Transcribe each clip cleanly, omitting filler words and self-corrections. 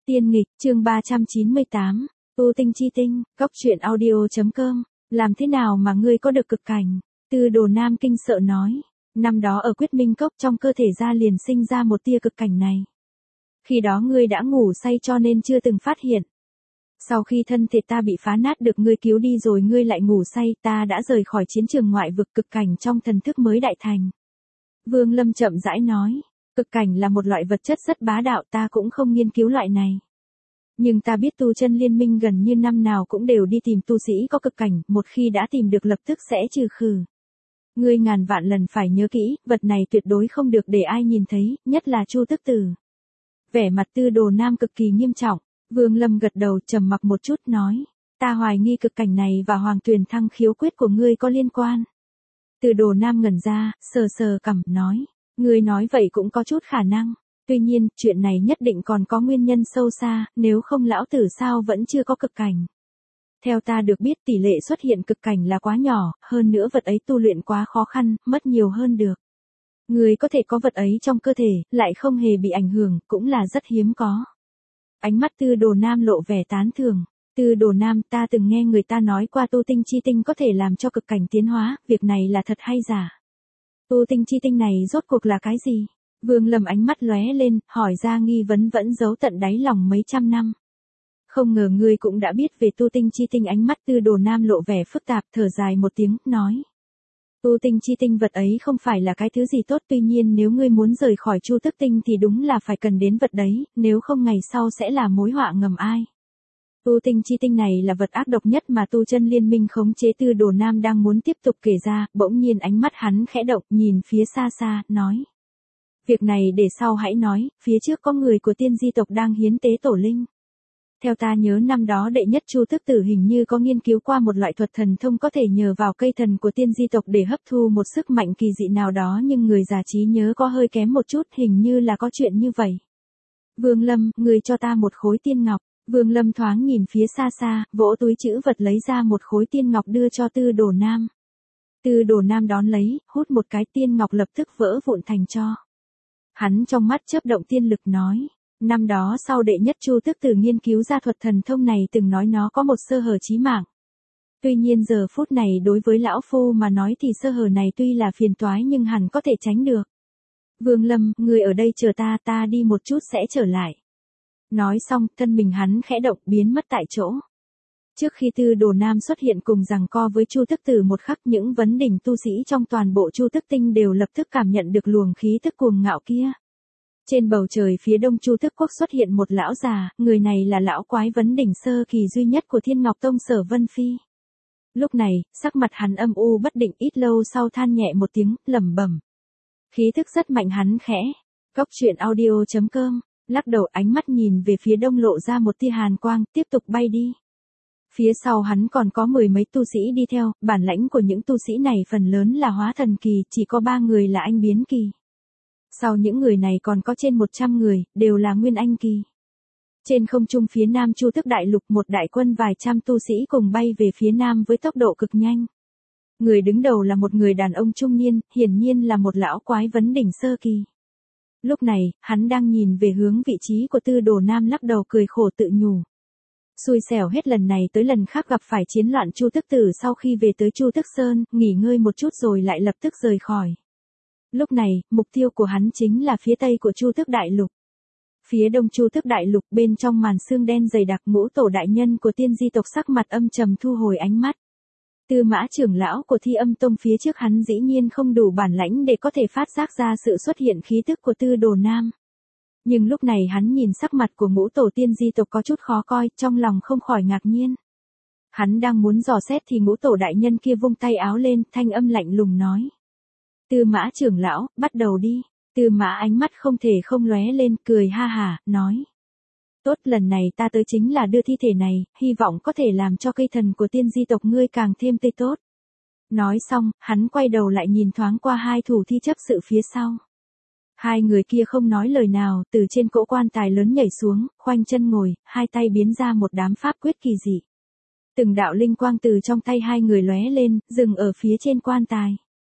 Tiên nghịch, chương 398, Tu Tinh Chi Tinh, Cốc truyện audio.com, làm thế nào mà ngươi có được cực cảnh? Tư Đồ Nam kinh sợ nói, năm đó ở Quyết Minh Cốc trong cơ thể ra liền sinh ra một tia cực cảnh này. Khi đó ngươi đã ngủ say cho nên chưa từng phát hiện. Sau khi thân thể ta bị phá nát được ngươi cứu đi rồi ngươi lại ngủ say, ta đã rời khỏi chiến trường ngoại vực, cực cảnh trong thần thức mới đại thành. Vương Lâm chậm rãi nói, cực cảnh là một loại vật chất rất bá đạo, ta cũng không nghiên cứu loại này. Nhưng ta biết tu chân liên minh gần như năm nào cũng đều đi tìm tu sĩ có cực cảnh, một khi đã tìm được lập tức sẽ trừ khử. Ngươi ngàn vạn lần phải nhớ kỹ, vật này tuyệt đối không được để ai nhìn thấy, nhất là Chu Tức Tử. Vẻ mặt Tư Đồ Nam cực kỳ nghiêm trọng. Vương Lâm gật đầu trầm mặc một chút nói, ta hoài nghi cực cảnh này và Hoàng Tuyền Thăng khiếu quyết của ngươi có liên quan. Tư Đồ Nam ngẩn ra, sờ sờ cằm, nói, ngươi nói vậy cũng có chút khả năng, tuy nhiên, chuyện này nhất định còn có nguyên nhân sâu xa, nếu không lão tử sao vẫn chưa có cực cảnh. Theo ta được biết tỷ lệ xuất hiện cực cảnh là quá nhỏ, hơn nữa vật ấy tu luyện quá khó khăn, mất nhiều hơn được. Ngươi có thể có vật ấy trong cơ thể, lại không hề bị ảnh hưởng, cũng là rất hiếm có. Ánh mắt Tư Đồ Nam lộ vẻ tán thưởng. Tư Đồ Nam, ta từng nghe người ta nói qua tu tinh chi tinh có thể làm cho cực cảnh tiến hóa, việc này là thật hay giả? Tu tinh chi tinh này rốt cuộc là cái gì? Vương Lâm ánh mắt lóe lên, hỏi ra nghi vấn vẫn giấu tận đáy lòng mấy trăm năm. Không ngờ ngươi cũng đã biết về tu tinh chi tinh, ánh mắt Tư Đồ Nam lộ vẻ phức tạp, thở dài một tiếng, nói. Tu tinh chi tinh vật ấy không phải là cái thứ gì tốt, tuy nhiên nếu ngươi muốn rời khỏi Chu Tức Tinh thì đúng là phải cần đến vật đấy, nếu không ngày sau sẽ là mối họa ngầm ai. Tu tinh chi tinh này là vật ác độc nhất mà tu chân liên minh khống chế. Tư Đồ Nam đang muốn tiếp tục kể ra, bỗng nhiên ánh mắt hắn khẽ động, nhìn phía xa xa, nói. Việc này để sau hãy nói, phía trước có người của tiên di tộc đang hiến tế tổ linh. Theo ta nhớ năm đó đệ nhất Chu Tức Tử hình như có nghiên cứu qua một loại thuật thần thông có thể nhờ vào cây thần của tiên di tộc để hấp thu một sức mạnh kỳ dị nào đó, nhưng người già trí nhớ có hơi kém một chút, hình như là có chuyện như vậy. Vương Lâm, người cho ta một khối tiên ngọc. Vương Lâm thoáng nhìn phía xa xa, vỗ túi trữ vật lấy ra một khối tiên ngọc đưa cho Tư Đồ Nam. Tư Đồ Nam đón lấy, hút một cái, tiên ngọc lập tức vỡ vụn thành tro. Hắn trong mắt chớp động tiên lực nói. Năm đó sau đệ nhất Chu Tức Tử nghiên cứu ra thuật thần thông này từng nói nó có một sơ hở chí mạng. Tuy nhiên giờ phút này đối với lão phu mà nói thì sơ hở này tuy là phiền toái nhưng hẳn có thể tránh được. Vương Lâm, người ở đây chờ ta, ta đi một chút sẽ trở lại. Nói xong, thân mình hắn khẽ động biến mất tại chỗ. Trước khi Tư Đồ Nam xuất hiện cùng giằng co với Chu Tức Tử một khắc, những vấn đỉnh tu sĩ trong toàn bộ Chu Tức Tinh đều lập tức cảm nhận được luồng khí tức cuồng ngạo kia. Trên bầu trời phía đông Chu Tức Quốc xuất hiện một lão già, người này là lão quái vấn đỉnh sơ kỳ duy nhất của Thiên Ngọc Tông Sở Vân Phi. Lúc này, sắc mặt hắn âm u bất định, ít lâu sau than nhẹ một tiếng, lẩm bẩm. Khí thức rất mạnh, hắn khẽ. Cốc truyện audio.com, lắc đầu, ánh mắt nhìn về phía đông lộ ra một tia hàn quang, tiếp tục bay đi. Phía sau hắn còn có mười mấy tu sĩ đi theo, bản lãnh của những tu sĩ này phần lớn là hóa thần kỳ, chỉ có 3 người là anh biến kỳ. Sau những người này còn có trên 100 người, đều là nguyên anh kỳ. Trên không trung phía nam Chu Tức Đại Lục, một đại quân vài trăm tu sĩ cùng bay về phía nam với tốc độ cực nhanh. Người đứng đầu là một người đàn ông trung niên, hiển nhiên là một lão quái vấn đỉnh sơ kỳ. Lúc này, hắn đang nhìn về hướng vị trí của Tư Đồ Nam, lắc đầu cười khổ tự nhủ. Xui xẻo hết lần này tới lần khác gặp phải chiến loạn. Chu Tức Tử sau khi về tới Chu Tức Sơn, nghỉ ngơi một chút rồi lại lập tức rời khỏi. Lúc này, mục tiêu của hắn chính là phía tây của Chu Tức Đại Lục. Phía đông Chu Tức Đại Lục, bên trong màn sương đen dày đặc, Ngũ Tổ đại nhân của tiên di tộc sắc mặt âm trầm thu hồi ánh mắt. Tư Mã trưởng lão của Thi Âm Tông phía trước hắn dĩ nhiên không đủ bản lãnh để có thể phát giác ra sự xuất hiện khí tức của Tư Đồ Nam. Nhưng lúc này hắn nhìn sắc mặt của Ngũ Tổ tiên di tộc có chút khó coi, trong lòng không khỏi ngạc nhiên. Hắn đang muốn dò xét thì Ngũ Tổ đại nhân kia vung tay áo lên, thanh âm lạnh lùng nói. Tư Mã trưởng lão, bắt đầu đi. Tư Mã ánh mắt không thể không lóe lên, cười ha hả, nói. Tốt, lần này ta tới chính là đưa thi thể này, hy vọng có thể làm cho cây thần của tiên di tộc ngươi càng thêm tươi tốt. Nói xong, hắn quay đầu lại nhìn thoáng qua hai thủ thi chấp sự phía sau. Hai người kia không nói lời nào, từ trên cỗ quan tài lớn nhảy xuống, khoanh chân ngồi, hai tay biến ra một đám pháp quyết kỳ dị. Từng đạo linh quang từ trong tay hai người lóe lên, dừng ở phía trên quan tài.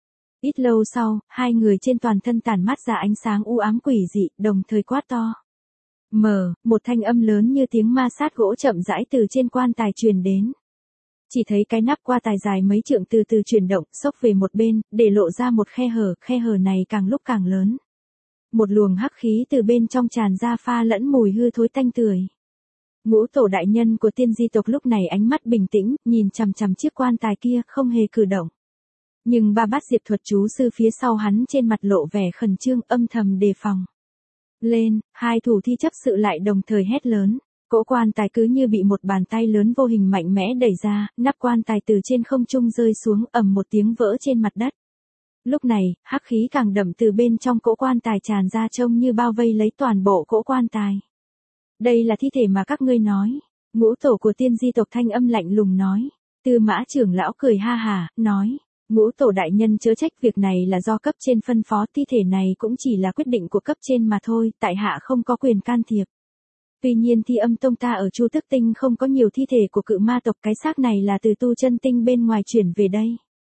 Ít lâu sau, hai người trên toàn thân tản mát ra ánh sáng u ám quỷ dị, đồng thời quát to. một thanh âm lớn như tiếng ma sát gỗ chậm rãi từ trên quan tài truyền đến. Chỉ thấy cái nắp qua tài dài mấy trượng từ từ chuyển động, xốc về một bên, để lộ ra một khe hở này càng lúc càng lớn. Một luồng hắc khí từ bên trong tràn ra pha lẫn mùi hư thối tanh tưởi. Ngũ tổ đại nhân của tiên di tộc lúc này ánh mắt bình tĩnh, nhìn chằm chằm chiếc quan tài kia, không hề cử động. Nhưng ba bát diệp thuật chú sư phía sau hắn trên mặt lộ vẻ khẩn trương, âm thầm đề phòng. Lên, hai thủ thi chấp sự lại đồng thời hét lớn. Cỗ quan tài cứ như bị một bàn tay lớn vô hình mạnh mẽ đẩy ra, nắp quan tài từ trên không trung rơi xuống, ầm một tiếng vỡ trên mặt đất. Lúc này, hắc khí càng đậm từ bên trong cỗ quan tài tràn ra trông như bao vây lấy toàn bộ cỗ quan tài. Đây là thi thể mà các ngươi nói. Ngũ tổ của tiên di tộc thanh âm lạnh lùng nói. Tư Mã trưởng lão cười ha hà, nói. Ngũ tổ đại nhân chớ trách, việc này là do cấp trên phân phó, thi thể này cũng chỉ là quyết định của cấp trên mà thôi, tại hạ không có quyền can thiệp. Tuy nhiên Thi Âm tông ta ở Chu Tức Tinh không có nhiều thi thể của cự ma tộc, cái xác này là từ Tu Chân Tinh bên ngoài chuyển về đây.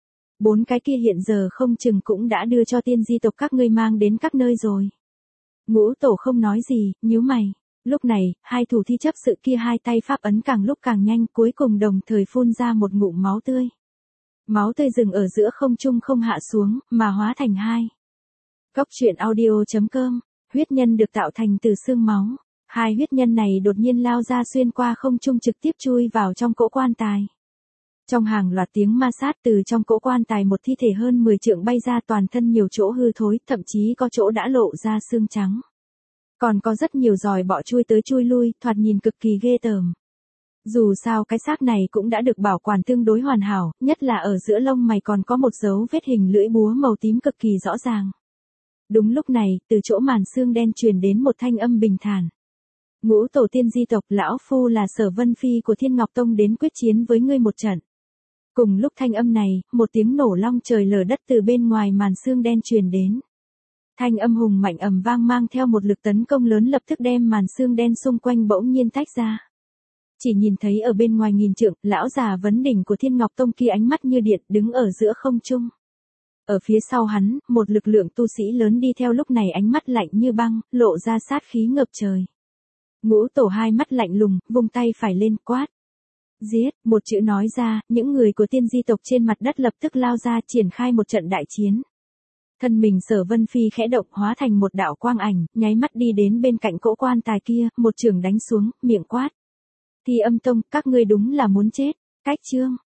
4 cái kia hiện giờ không chừng cũng đã đưa cho tiên di tộc các ngươi mang đến các nơi rồi. Ngũ tổ không nói gì, nhíu mày. Lúc này, hai thủ thi chấp sự kia hai tay pháp ấn càng lúc càng nhanh, cuối cùng đồng thời phun ra một ngụm máu tươi. Máu tươi dừng ở giữa không trung không hạ xuống, mà hóa thành hai. Cốc truyện audio.com, huyết nhân được tạo thành từ xương máu. Hai huyết nhân này đột nhiên lao ra xuyên qua không trung trực tiếp chui vào trong cỗ quan tài. Trong hàng loạt tiếng ma sát từ trong cỗ quan tài một thi thể hơn 10 trượng bay ra, toàn thân nhiều chỗ hư thối, thậm chí có chỗ đã lộ ra xương trắng. Còn có rất nhiều giòi bọ chui tới chui lui, thoạt nhìn cực kỳ ghê tởm. Dù sao cái xác này cũng đã được bảo quản tương đối hoàn hảo, nhất là ở giữa lông mày còn có một dấu vết hình lưỡi búa màu tím cực kỳ rõ ràng. Đúng lúc này, từ chỗ màn xương đen truyền đến một thanh âm bình thản. Ngũ tổ tiên di tộc, lão phu là Sở Vân Phi của Thiên Ngọc Tông đến quyết chiến với ngươi một trận. Cùng lúc thanh âm này, một tiếng nổ long trời lở đất từ bên ngoài màn xương đen truyền đến. Thanh âm hùng mạnh ầm vang mang theo một lực tấn công lớn lập tức đem màn xương đen xung quanh bỗng nhiên tách ra. Chỉ nhìn thấy ở bên ngoài nghìn trượng, lão già vấn đỉnh của Thiên Ngọc Tông kia ánh mắt như điện đứng ở giữa không trung. Ở phía sau hắn, một lực lượng tu sĩ lớn đi theo, lúc này ánh mắt lạnh như băng, lộ ra sát khí ngập trời. Ngũ tổ hai mắt lạnh lùng, vung tay phải lên quát. Giết, một chữ nói ra, những người của tiên di tộc trên mặt đất lập tức lao ra triển khai một trận đại chiến. Thân mình Sở Vân Phi khẽ động hóa thành một đạo quang ảnh, nháy mắt đi đến bên cạnh cỗ quan tài kia, một chưởng đánh xuống, miệng quát. Thi Âm tông, các ngươi đúng là muốn chết. Cách chương.